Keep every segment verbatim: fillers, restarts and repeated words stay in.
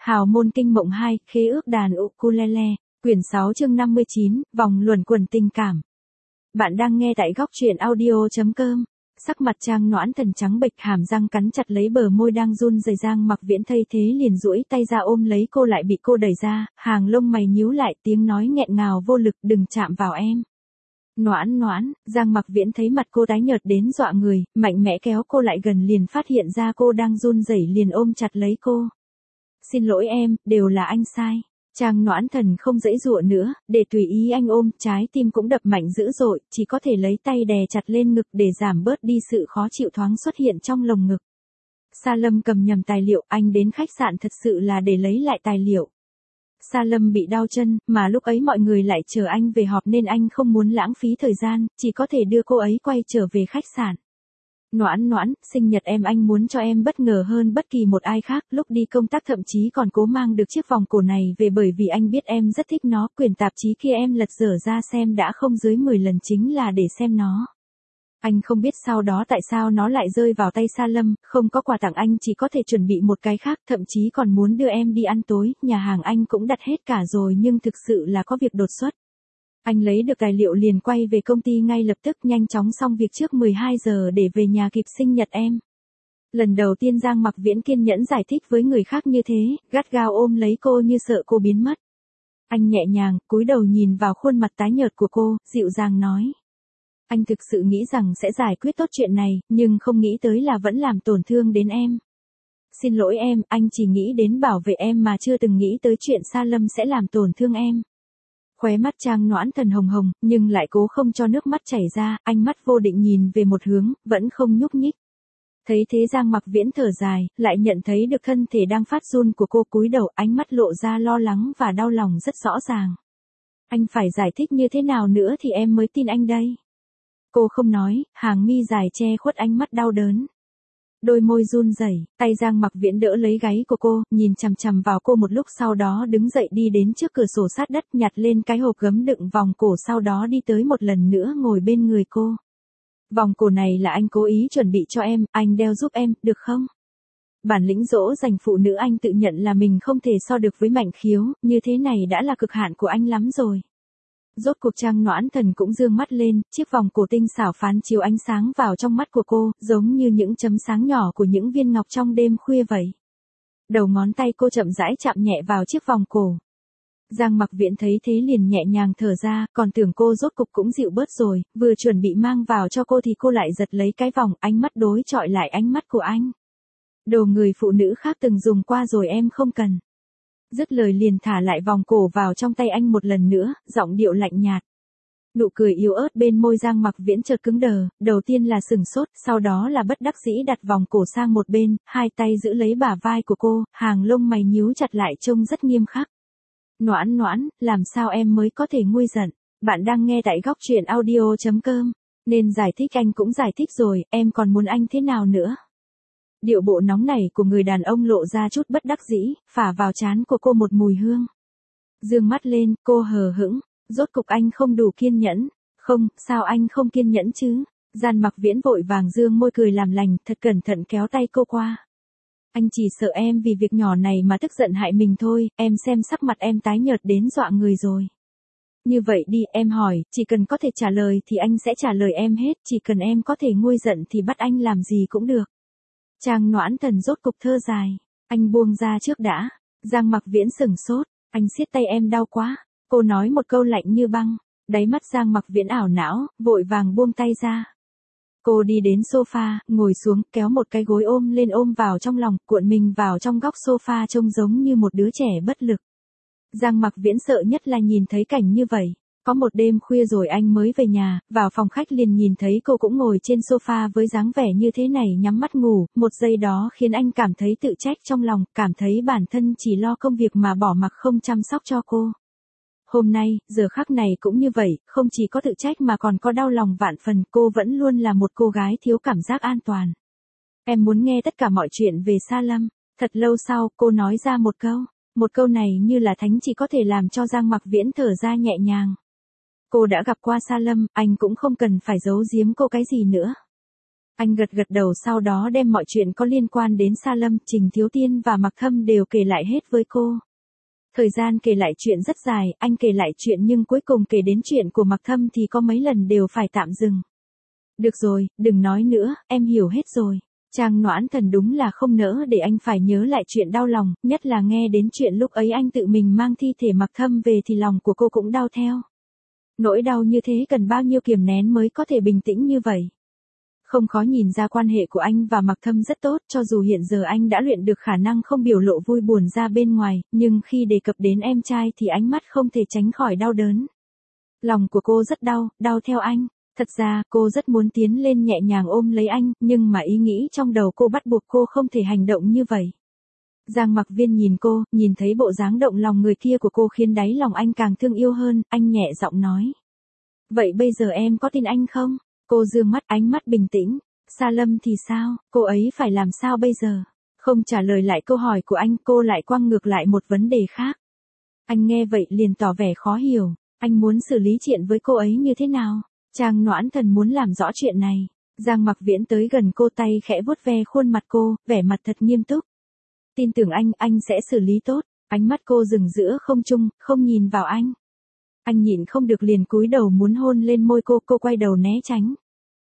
Hào môn kinh mộng hai, khế ước đàn ukulele, quyển sáu chương năm mươi chín, vòng luẩn quẩn tình cảm. Bạn đang nghe tại góc truyện audio chấm com. Sắc mặt Trang Noãn Thần trắng bệch, hàm răng cắn chặt lấy bờ môi đang run rẩy. Giang Mặc Viễn thay thế liền duỗi tay ra ôm lấy cô, lại bị cô đẩy ra, hàng lông mày nhíu lại, tiếng nói nghẹn ngào vô lực, đừng chạm vào em. Noãn Noãn, Giang Mặc Viễn thấy mặt cô tái nhợt đến dọa người, mạnh mẽ kéo cô lại gần, liền phát hiện ra cô đang run rẩy, liền ôm chặt lấy cô. Xin lỗi em, đều là anh sai. Trang Noãn Thần không giãy giụa nữa, để tùy ý anh ôm, trái tim cũng đập mạnh dữ dội, chỉ có thể lấy tay đè chặt lên ngực để giảm bớt đi sự khó chịu thoáng xuất hiện trong lồng ngực. Sa Lâm cầm nhầm tài liệu, anh đến khách sạn thật sự là để lấy lại tài liệu. Sa Lâm bị đau chân, mà lúc ấy mọi người lại chờ anh về họp nên anh không muốn lãng phí thời gian, chỉ có thể đưa cô ấy quay trở về khách sạn. Noãn Noãn, sinh nhật em anh muốn cho em bất ngờ hơn bất kỳ một ai khác, lúc đi công tác thậm chí còn cố mang được chiếc vòng cổ này về bởi vì anh biết em rất thích nó, quyển tạp chí kia em lật dở ra xem đã không dưới mười lần chính là để xem nó. Anh không biết sau đó tại sao nó lại rơi vào tay Sa Lâm, không có quà tặng anh chỉ có thể chuẩn bị một cái khác, thậm chí còn muốn đưa em đi ăn tối, nhà hàng anh cũng đặt hết cả rồi nhưng thực sự là có việc đột xuất. Anh lấy được tài liệu liền quay về công ty ngay lập tức, nhanh chóng xong việc trước mười hai giờ để về nhà kịp sinh nhật em. Lần đầu tiên Giang Mặc Viễn kiên nhẫn giải thích với người khác như thế, gắt gao ôm lấy cô như sợ cô biến mất. Anh nhẹ nhàng, cúi đầu nhìn vào khuôn mặt tái nhợt của cô, dịu dàng nói. Anh thực sự nghĩ rằng sẽ giải quyết tốt chuyện này, nhưng không nghĩ tới là vẫn làm tổn thương đến em. Xin lỗi em, anh chỉ nghĩ đến bảo vệ em mà chưa từng nghĩ tới chuyện Sa Lâm sẽ làm tổn thương em. Khóe mắt Trang Noãn Thần hồng hồng, nhưng lại cố không cho nước mắt chảy ra, ánh mắt vô định nhìn về một hướng, vẫn không nhúc nhích. Thấy thế Giang Mặc Viễn thở dài, lại nhận thấy được thân thể đang phát run của cô, cúi đầu, ánh mắt lộ ra lo lắng và đau lòng rất rõ ràng. Anh phải giải thích như thế nào nữa thì em mới tin anh đây? Cô không nói, hàng mi dài che khuất ánh mắt đau đớn. Đôi môi run rẩy, tay Giang Mặc Viễn đỡ lấy gáy của cô, nhìn chằm chằm vào cô một lúc sau đó đứng dậy đi đến trước cửa sổ sát đất, nhặt lên cái hộp gấm đựng vòng cổ, sau đó đi tới một lần nữa ngồi bên người cô. Vòng cổ này là anh cố ý chuẩn bị cho em, anh đeo giúp em, được không? Bản lĩnh dỗ dành phụ nữ anh tự nhận là mình không thể so được với Mạnh Khiếu, như thế này đã là cực hạn của anh lắm rồi. Rốt cuộc Trang Noãn Thần cũng dương mắt lên, chiếc vòng cổ tinh xảo phán chiếu ánh sáng vào trong mắt của cô, giống như những chấm sáng nhỏ của những viên ngọc trong đêm khuya vậy. Đầu ngón tay cô chậm rãi chạm nhẹ vào chiếc vòng cổ. Giang Mặc Viễn thấy thế liền nhẹ nhàng thở ra, còn tưởng cô rốt cục cũng dịu bớt rồi, vừa chuẩn bị mang vào cho cô thì cô lại giật lấy cái vòng, ánh mắt đối chọi lại ánh mắt của anh. Đồ người phụ nữ khác từng dùng qua rồi em không cần. Dứt lời liền thả lại vòng cổ vào trong tay anh một lần nữa, giọng điệu lạnh nhạt. Nụ cười yếu ớt bên môi Giang Mặc Viễn chợt cứng đờ, đầu tiên là sừng sốt, sau đó là bất đắc dĩ đặt vòng cổ sang một bên, hai tay giữ lấy bả vai của cô, hàng lông mày nhíu chặt lại trông rất nghiêm khắc. Noãn Noãn, làm sao em mới có thể nguôi giận? Bạn đang nghe tại góc truyện audio chấm com. Nên giải thích anh cũng giải thích rồi, em còn muốn anh thế nào nữa? Điệu bộ nóng nảy của người đàn ông lộ ra chút bất đắc dĩ, phả vào trán của cô một mùi hương. Dương mắt lên, cô hờ hững, rốt cục anh không đủ kiên nhẫn. Không, sao anh không kiên nhẫn chứ? Giang Mặc Viễn vội vàng dương môi cười làm lành, thật cẩn thận kéo tay cô qua. Anh chỉ sợ em vì việc nhỏ này mà tức giận hại mình thôi, em xem sắc mặt em tái nhợt đến dọa người rồi. Như vậy đi, em hỏi, chỉ cần có thể trả lời thì anh sẽ trả lời em hết, chỉ cần em có thể nguôi giận thì bắt anh làm gì cũng được. Trang Noãn Thần rốt cục thơ dài, anh buông ra trước đã. Giang Mặc Viễn sừng sốt, anh siết tay em đau quá. Cô nói một câu lạnh như băng, đáy mắt Giang Mặc Viễn ảo não, vội vàng buông tay ra. Cô đi đến sofa, ngồi xuống, kéo một cái gối ôm lên ôm vào trong lòng, cuộn mình vào trong góc sofa trông giống như một đứa trẻ bất lực. Giang Mặc Viễn sợ nhất là nhìn thấy cảnh như vậy. Có một đêm khuya rồi anh mới về nhà, vào phòng khách liền nhìn thấy cô cũng ngồi trên sofa với dáng vẻ như thế này nhắm mắt ngủ, một giây đó khiến anh cảm thấy tự trách trong lòng, cảm thấy bản thân chỉ lo công việc mà bỏ mặc không chăm sóc cho cô. Hôm nay, giờ khắc này cũng như vậy, không chỉ có tự trách mà còn có đau lòng vạn phần, cô vẫn luôn là một cô gái thiếu cảm giác an toàn. Em muốn nghe tất cả mọi chuyện về Sa Lâm. Thật lâu sau, cô nói ra một câu, một câu này như là thánh chỉ có thể làm cho Giang Mặc Viễn thở ra nhẹ nhàng. Cô đã gặp qua Sa Lâm, anh cũng không cần phải giấu giếm cô cái gì nữa. Anh gật gật đầu sau đó đem mọi chuyện có liên quan đến Sa Lâm, Trình Thiếu Tiên và Mặc Thâm đều kể lại hết với cô. Thời gian kể lại chuyện rất dài, anh kể lại chuyện nhưng cuối cùng kể đến chuyện của Mặc Thâm thì có mấy lần đều phải tạm dừng. Được rồi, đừng nói nữa, em hiểu hết rồi. Trang Noãn Thần đúng là không nỡ để anh phải nhớ lại chuyện đau lòng, nhất là nghe đến chuyện lúc ấy anh tự mình mang thi thể Mặc Thâm về thì lòng của cô cũng đau theo. Nỗi đau như thế cần bao nhiêu kiềm nén mới có thể bình tĩnh như vậy. Không khó nhìn ra quan hệ của anh và Mặc Thâm rất tốt, cho dù hiện giờ anh đã luyện được khả năng không biểu lộ vui buồn ra bên ngoài, nhưng khi đề cập đến em trai thì ánh mắt không thể tránh khỏi đau đớn. Lòng của cô rất đau, đau theo anh. Thật ra, cô rất muốn tiến lên nhẹ nhàng ôm lấy anh, nhưng mà ý nghĩ trong đầu cô bắt buộc cô không thể hành động như vậy. Giang Mặc Viên nhìn cô, nhìn thấy bộ dáng động lòng người kia của cô khiến đáy lòng anh càng thương yêu hơn, anh nhẹ giọng nói. Vậy bây giờ em có tin anh không? Cô dương mắt, ánh mắt bình tĩnh. Sa Lâm thì sao, cô ấy phải làm sao bây giờ? Không trả lời lại câu hỏi của anh, cô lại quăng ngược lại một vấn đề khác. Anh nghe vậy liền tỏ vẻ khó hiểu, anh muốn xử lý chuyện với cô ấy như thế nào? Trang Noãn Thần muốn làm rõ chuyện này. Giang Mặc Viễn tới gần cô, tay khẽ vuốt ve khuôn mặt cô, vẻ mặt thật nghiêm túc. Tin tưởng anh, anh sẽ xử lý tốt. Ánh mắt cô dừng giữa không trung, không nhìn vào anh. Anh nhịn không được liền cúi đầu muốn hôn lên môi cô, cô quay đầu né tránh.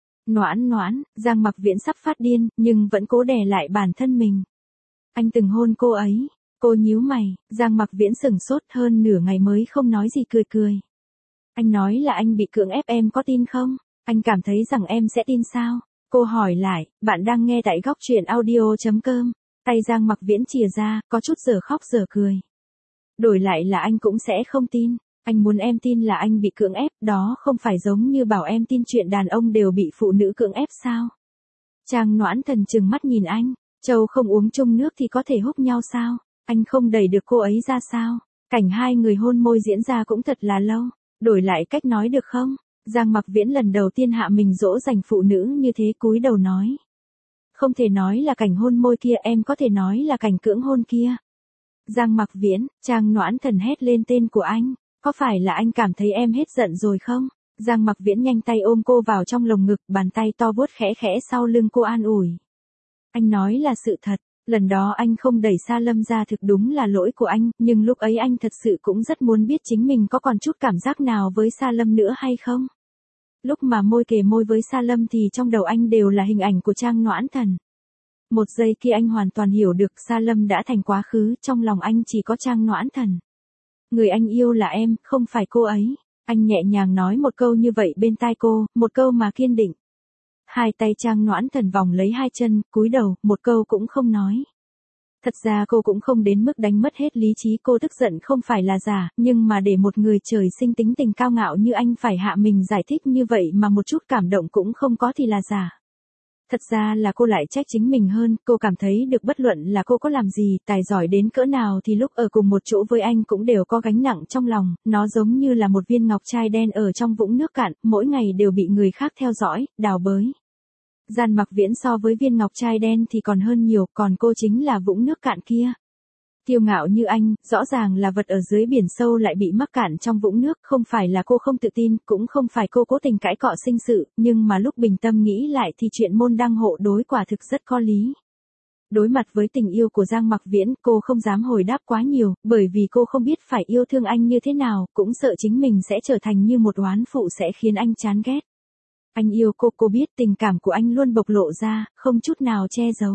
Noãn Noãn, Giang Mặc Viễn sắp phát điên, nhưng vẫn cố đè lại bản thân mình. Anh từng hôn cô ấy. Cô nhíu mày, Giang Mặc Viễn sửng sốt hơn nửa ngày mới không nói gì, cười cười. Anh nói là anh bị cưỡng ép, em có tin không? Anh cảm thấy rằng em sẽ tin sao? Cô hỏi lại, bạn đang nghe tại góc truyện audio chấm com. Tay Giang Mặc Viễn chìa ra, có chút giờ khóc giờ cười. Đổi lại là anh cũng sẽ không tin. Anh muốn em tin là anh bị cưỡng ép, đó không phải giống như bảo em tin chuyện đàn ông đều bị phụ nữ cưỡng ép sao? Trang Noãn Thần trừng mắt nhìn anh, Châu không uống chung nước thì có thể húc nhau sao? Anh không đẩy được cô ấy ra sao? Cảnh hai người hôn môi diễn ra cũng thật là lâu. Đổi lại cách nói được không? Giang Mặc Viễn lần đầu tiên hạ mình dỗ dành phụ nữ như thế, cúi đầu nói. Không thể nói là cảnh hôn môi kia, em có thể nói là cảnh cưỡng hôn kia. Giang Mặc Viễn, Trang Noãn Thần hét lên tên của anh. Có phải là anh cảm thấy em hết giận rồi không? Giang Mặc Viễn nhanh tay ôm cô vào trong lồng ngực, bàn tay to vuốt khẽ khẽ sau lưng cô an ủi. Anh nói là sự thật. Lần đó anh không đẩy Sa Lâm ra thực đúng là lỗi của anh, nhưng lúc ấy anh thật sự cũng rất muốn biết chính mình có còn chút cảm giác nào với Sa Lâm nữa hay không. Lúc mà môi kề môi với Sa Lâm thì trong đầu anh đều là hình ảnh của Trang Noãn Thần. Một giây kia anh hoàn toàn hiểu được Sa Lâm đã thành quá khứ, trong lòng anh chỉ có Trang Noãn Thần. Người anh yêu là em, không phải cô ấy. Anh nhẹ nhàng nói một câu như vậy bên tai cô, một câu mà kiên định. Hai tay Trang Noãn Thần vòng lấy hai chân, cúi đầu, một câu cũng không nói. Thật ra cô cũng không đến mức đánh mất hết lý trí, cô tức giận không phải là giả, nhưng mà để một người trời sinh tính tình cao ngạo như anh phải hạ mình giải thích như vậy mà một chút cảm động cũng không có thì là giả. Thật ra là cô lại trách chính mình hơn, cô cảm thấy được bất luận là cô có làm gì, tài giỏi đến cỡ nào thì lúc ở cùng một chỗ với anh cũng đều có gánh nặng trong lòng, nó giống như là một viên ngọc trai đen ở trong vũng nước cạn, mỗi ngày đều bị người khác theo dõi, đào bới. Giang Mặc Viễn so với viên ngọc trai đen thì còn hơn nhiều, còn cô chính là vũng nước cạn kia. Kiêu ngạo như anh, rõ ràng là vật ở dưới biển sâu lại bị mắc cạn trong vũng nước, không phải là cô không tự tin, cũng không phải cô cố tình cãi cọ sinh sự, nhưng mà lúc bình tâm nghĩ lại thì chuyện môn đăng hộ đối quả thực rất có lý. Đối mặt với tình yêu của Giang Mặc Viễn, cô không dám hồi đáp quá nhiều, bởi vì cô không biết phải yêu thương anh như thế nào, cũng sợ chính mình sẽ trở thành như một oán phụ sẽ khiến anh chán ghét. Anh yêu cô, cô biết tình cảm của anh luôn bộc lộ ra, không chút nào che giấu.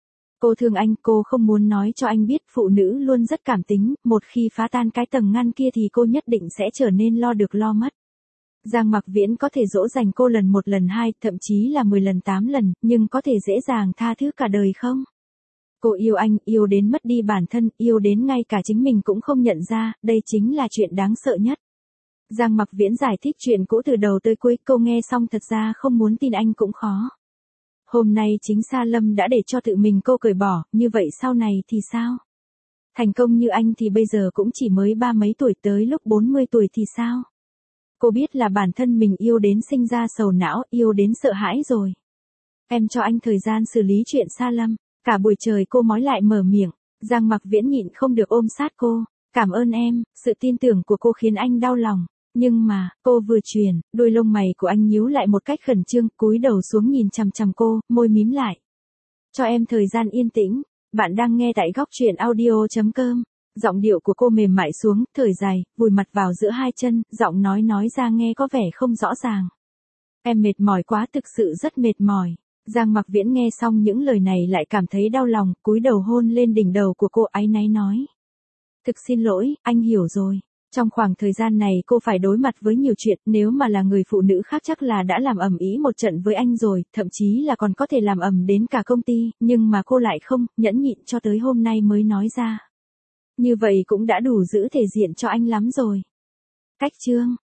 Cô thương anh, cô không muốn nói cho anh biết phụ nữ luôn rất cảm tính, một khi phá tan cái tầng ngăn kia thì cô nhất định sẽ trở nên lo được lo mất. Giang Mặc Viễn có thể dỗ dành cô lần một lần hai, thậm chí là mười lần tám lần, nhưng có thể dễ dàng tha thứ cả đời không? Cô yêu anh, yêu đến mất đi bản thân, yêu đến ngay cả chính mình cũng không nhận ra, đây chính là chuyện đáng sợ nhất. Giang Mặc Viễn giải thích chuyện cũ từ đầu tới cuối, cô nghe xong thật ra không muốn tin anh cũng khó. Hôm nay chính Sa Lâm đã để cho tự mình cô cởi bỏ, như vậy sau này thì sao? Thành công như anh thì bây giờ cũng chỉ mới ba mấy tuổi, tới lúc bốn mươi tuổi thì sao? Cô biết là bản thân mình yêu đến sinh ra sầu não, yêu đến sợ hãi rồi. Em cho anh thời gian xử lý chuyện Sa Lâm. Cả buổi trời cô mói lại mở miệng, Giang Mặc Viễn nhịn không được ôm sát cô. Cảm ơn em, sự tin tưởng của cô khiến anh đau lòng. Nhưng mà, cô vừa truyền, đôi lông mày của anh nhíu lại một cách khẩn trương, cúi đầu xuống nhìn chằm chằm cô, môi mím lại. Cho em thời gian yên tĩnh, bạn đang nghe tại góc truyện audio.com. Giọng điệu của cô mềm mại xuống, thở dài, vùi mặt vào giữa hai chân, giọng nói nói ra nghe có vẻ không rõ ràng. Em mệt mỏi quá, thực sự rất mệt mỏi. Giang Mặc Viễn nghe xong những lời này lại cảm thấy đau lòng, cúi đầu hôn lên đỉnh đầu của cô, áy náy nói. Thực xin lỗi, anh hiểu rồi. Trong khoảng thời gian này cô phải đối mặt với nhiều chuyện, nếu mà là người phụ nữ khác chắc là đã làm ầm ĩ một trận với anh rồi, thậm chí là còn có thể làm ầm đến cả công ty, nhưng mà cô lại không, nhẫn nhịn cho tới hôm nay mới nói ra. Như vậy cũng đã đủ giữ thể diện cho anh lắm rồi. Cách chương